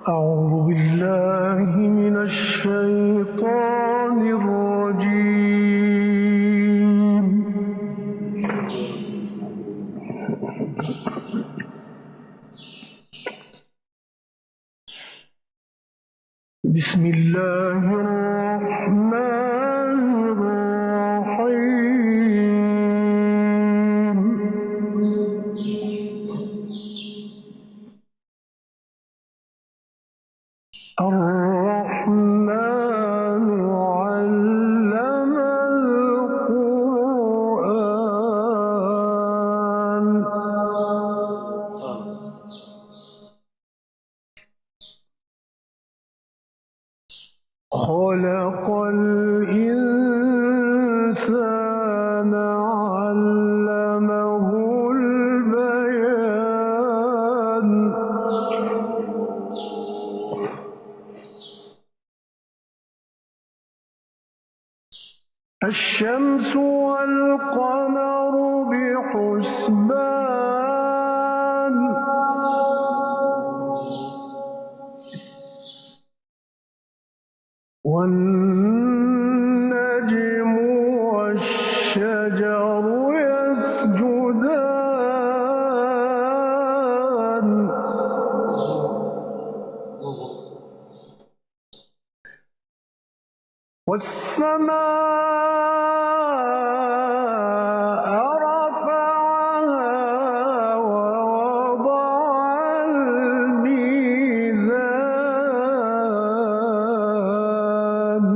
أعوذ بالله من الشيطان الرجيم. بسم الله الرحمن الرحيم. الرحمن علم القرآن. خلق الإنسان علمه البيان. الشمس والقمر بحسبان. والنجم والشجر يسجدان. والسماء رفعها ووضع الميزان.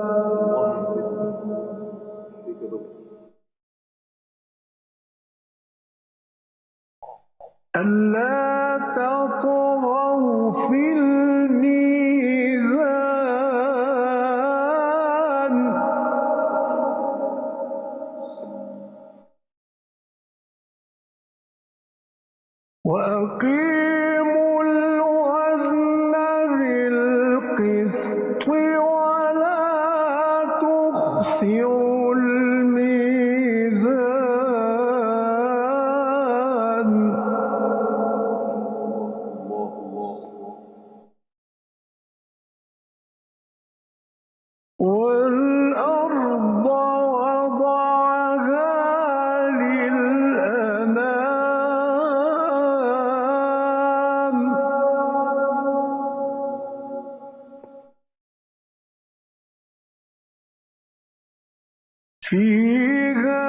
ألا تطغوا في الميزان. وأقيموا الوزن بالقسط ولا تخسروا الميزان. والأرض وضعها للأنام. فيها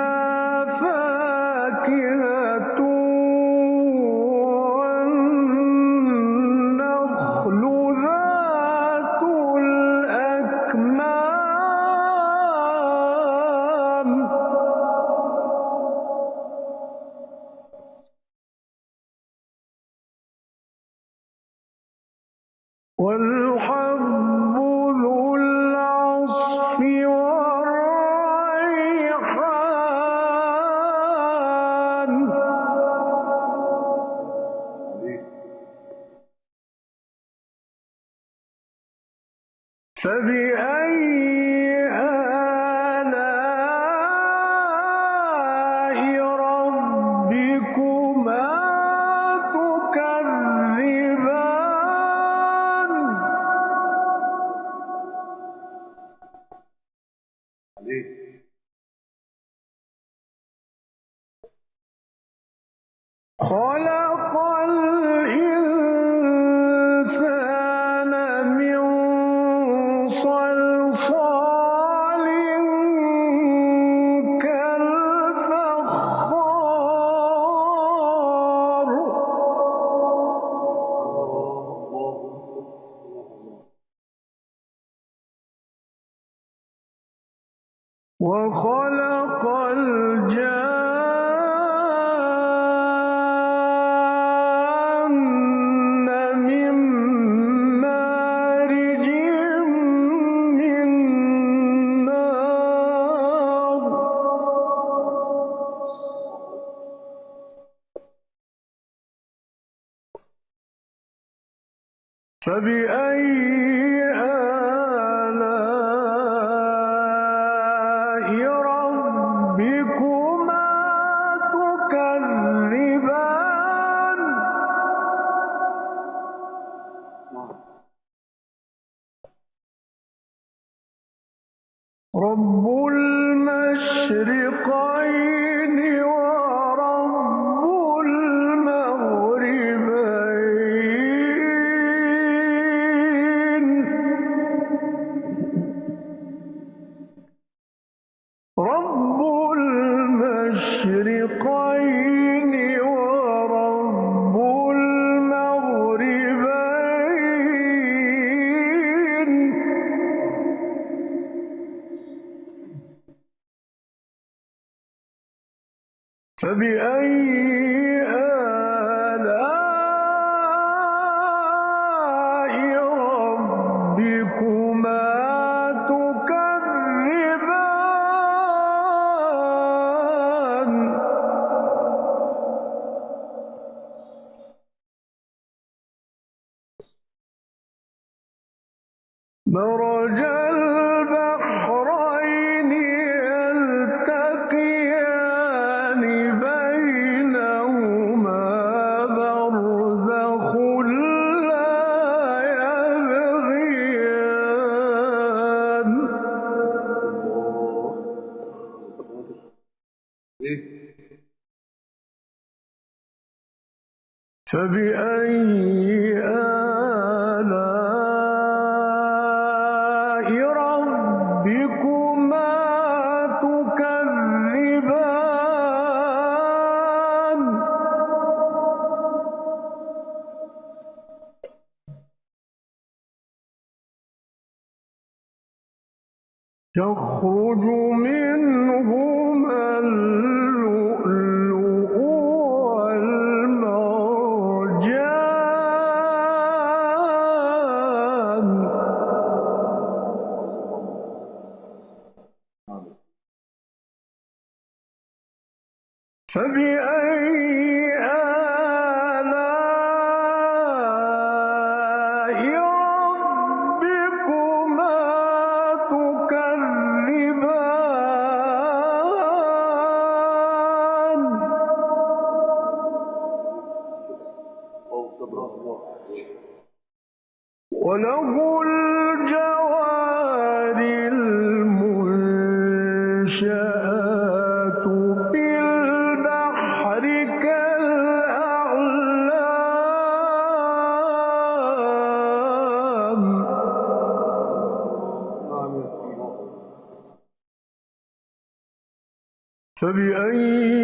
فاكهة والنخل ذات الأكمام. والحب ذو العصف والريحان. فبأي آلاء ربكما تكذبان. خلق الإنسان من صلصال كالفخار. وخلق الجان من مارج من نار. فبأي آلاء ربكما تكذبان. رب المشرقين ورب المغربين رب المشرقين ورب المغربين فبأي آلاء ربكما تكذبان مرج البحرين يلتقيان بينهما برزخ لا يبغيان فبأي آلاء ربكما تكذبان يخرج منهما اللؤلؤ والمرجان فبأي آلاء ربكما تكذبان وله الجوار المنشآت في البحر كالأعلام فبأي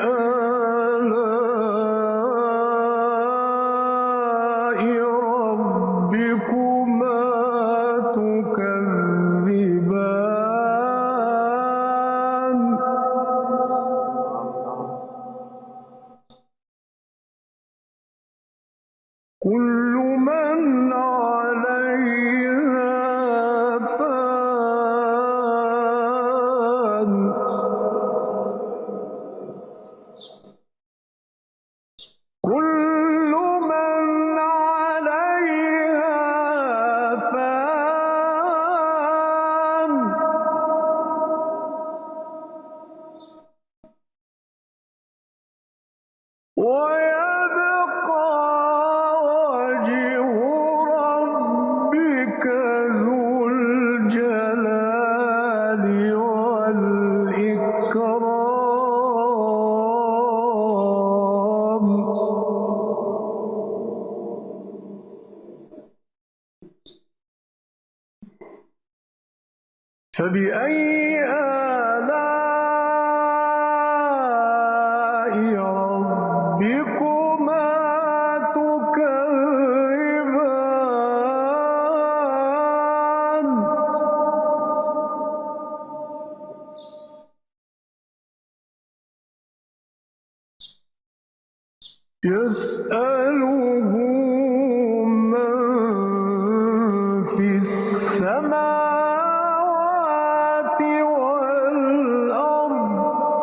آلاء ربكما تكذبان كل من عليها فان كل من عليها فان ويبقى وجه ربك ذو الجلال والإكرام فبأي آلاء ربكما تكذبان يسأله من في السماوات والأرض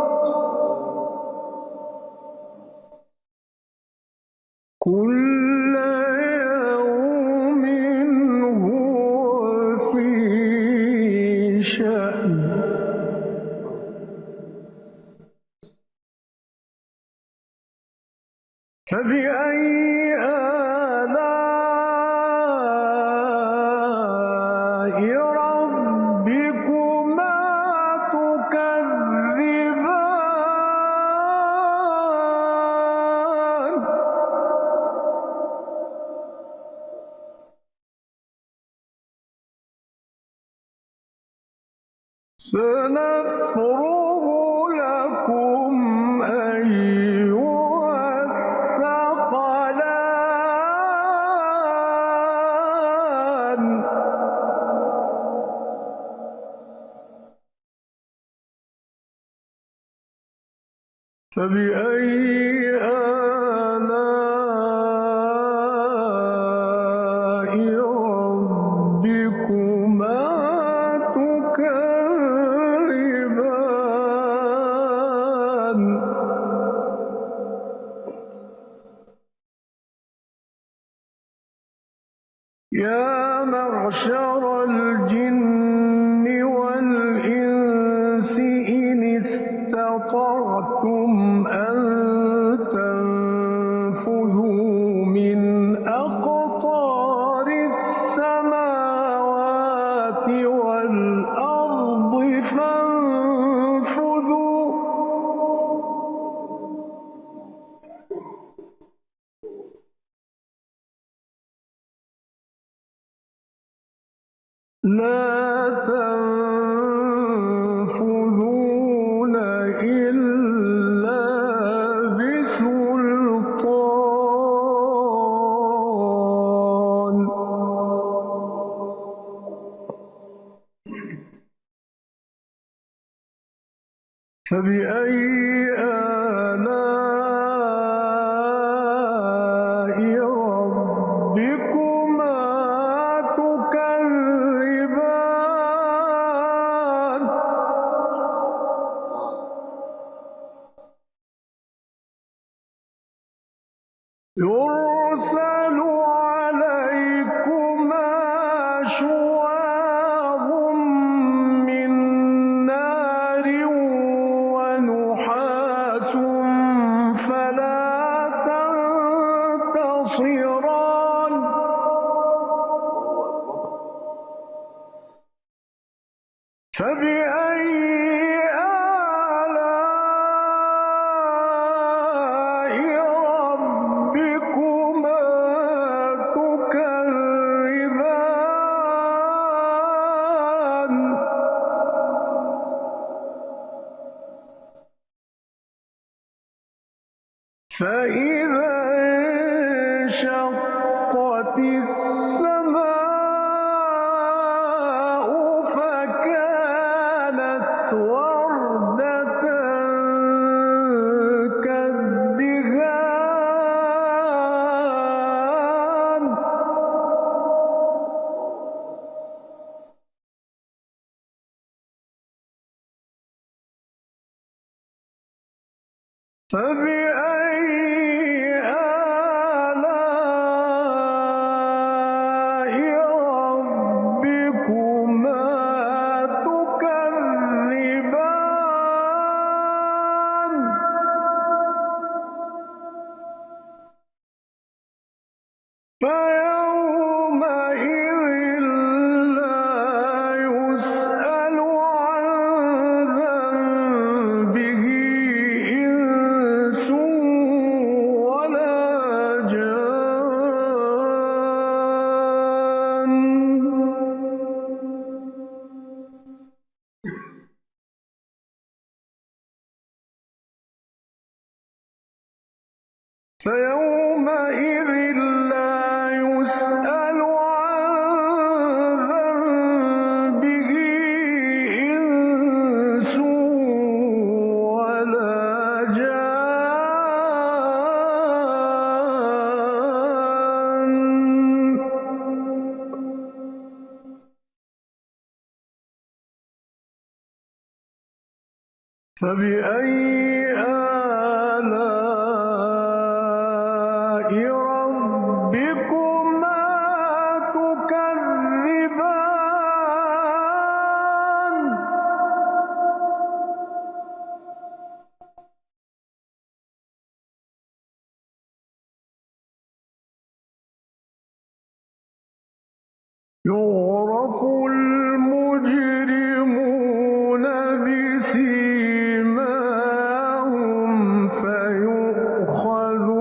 كل يوم هو في شأن فبأي آلاء ربكما سنفرغ لكم أيها الثقلان فبأي آلاء ربكما تكذبان يا معشر الجن والإنس إن استطعتم أن تنفذوا من أقطار السماوات والأرض فانفذوا لا تنفذون إلا بسلطان فبأي آلاء ربكما تكذبان يرسل عليكما شواظ من نار ونحاس فلا تنتصران فبأي آلاء ربكما تكذبان فإذا انشقت السماء فكانت وردة كالدهان فبأي آلاء ربكما تكذبان فيومئذ لا يسأل عن ذنبه إنس ولا جان فيومئذ لا يسأل عن ذنبه إنس ولا جان فبأي آلاء ربكما تكذبان يعرف المجرمون بسيماهم فيؤخذ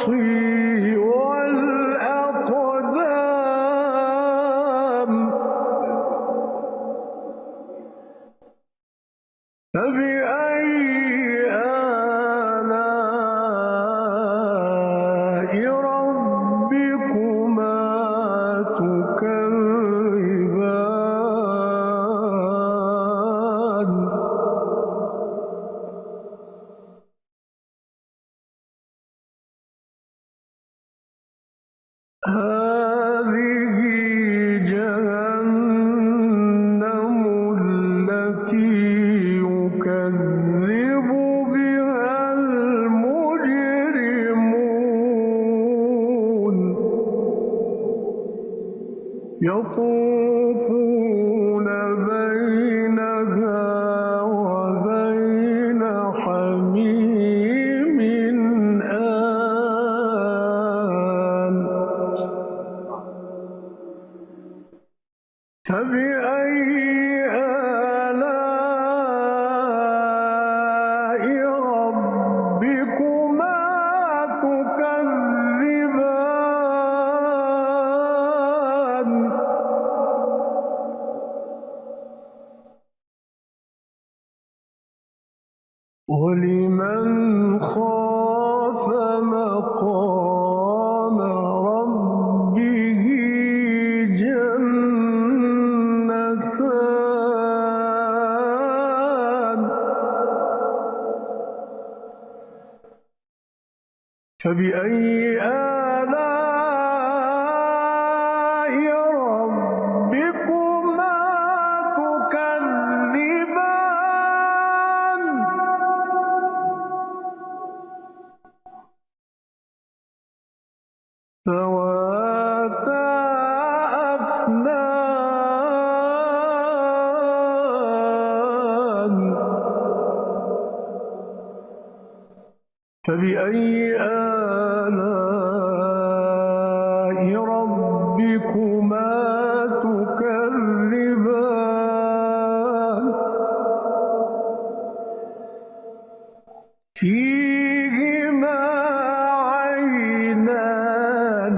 بالنواصي والأقدام هذه جهنم التي يكذب بها المجرمون يطوفون بينها وبين حميم آن فبأي آلاء ربكما تكذبان ولمن خاف مقام ربه جنتان فبأي آلاء ربكما تكذبان ذواتا أفنان فبأي آلاء ربكما تكذبان فيهما عينان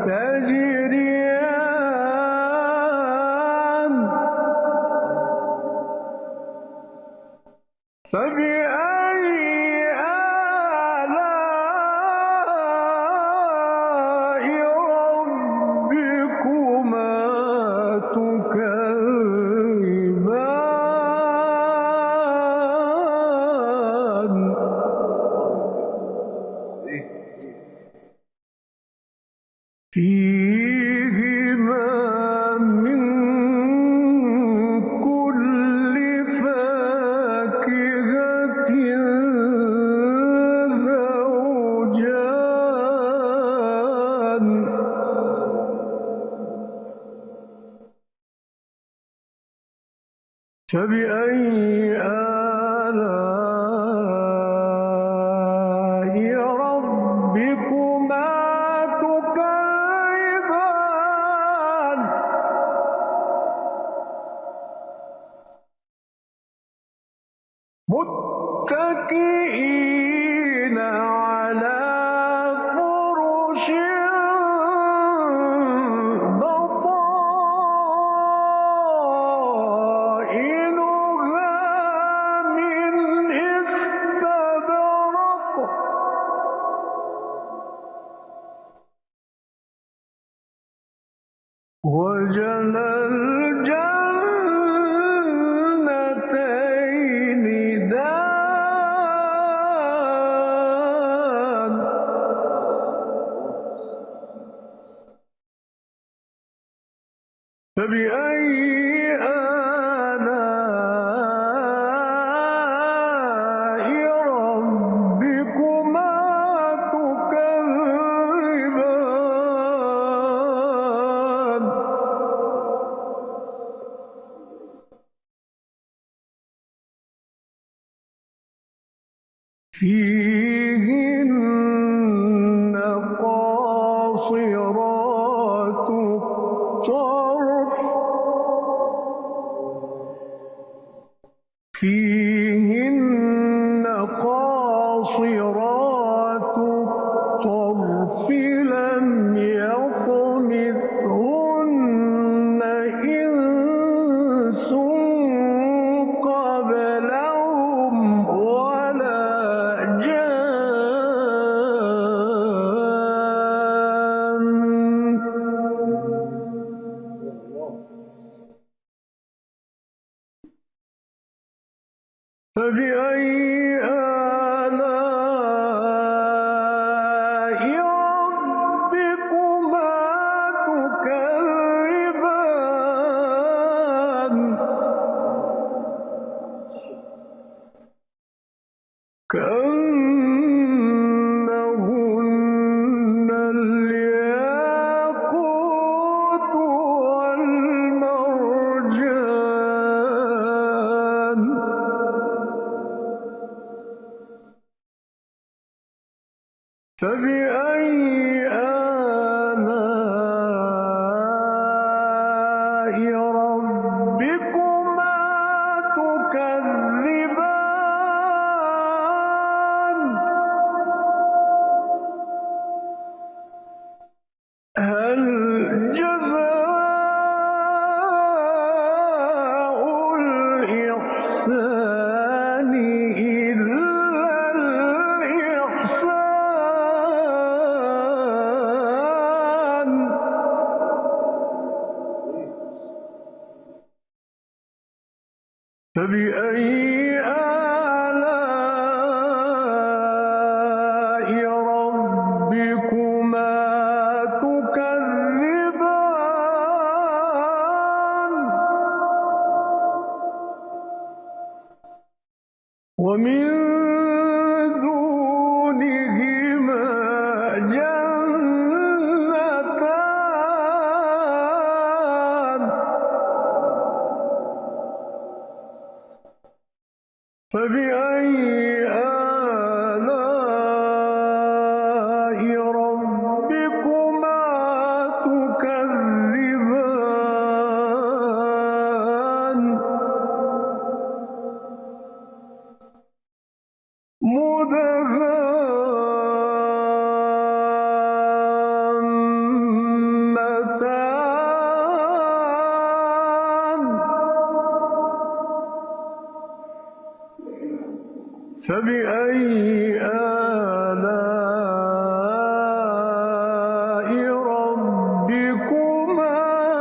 تجريان فبأي آلاء ربكما تكذبان فيهما من كل فاكهة زوجان فبأي آلاء ربكما تكذبان متكئين على فرش بطائنها من استبرق وجنى الجنتين دان فبأي آلاء ربكما تكذبان فيهن قاصرات الطرف هل جزاء الإحسان إلا الإحسان فبأي آلاء ربكما تكذبان ومن دونهما جنتان فبأي آلاء ربكما تكذبان مدهامتان فبأي آلاء ربكما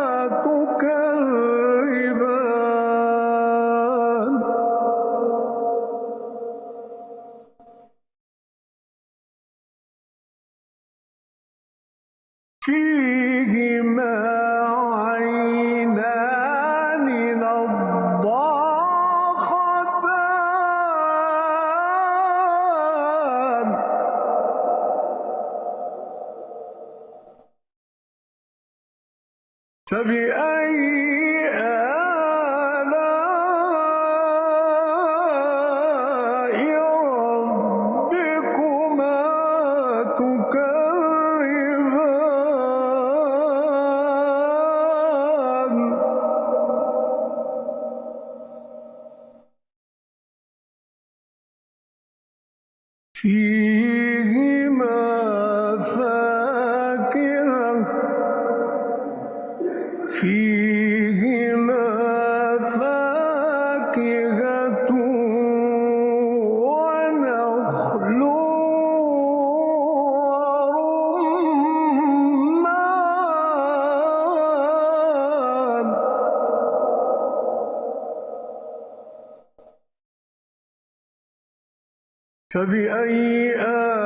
تكذبان فيهما عينان نضاختان فبأي آلاء ربكما تكذبان فيهما فاكهة ونخل ورمان فبأي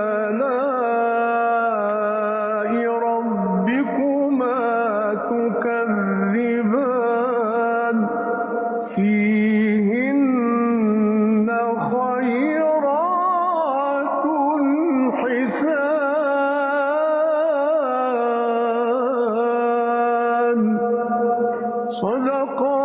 آلاء ربكما تكذبان فيهن خيرات حسان صدق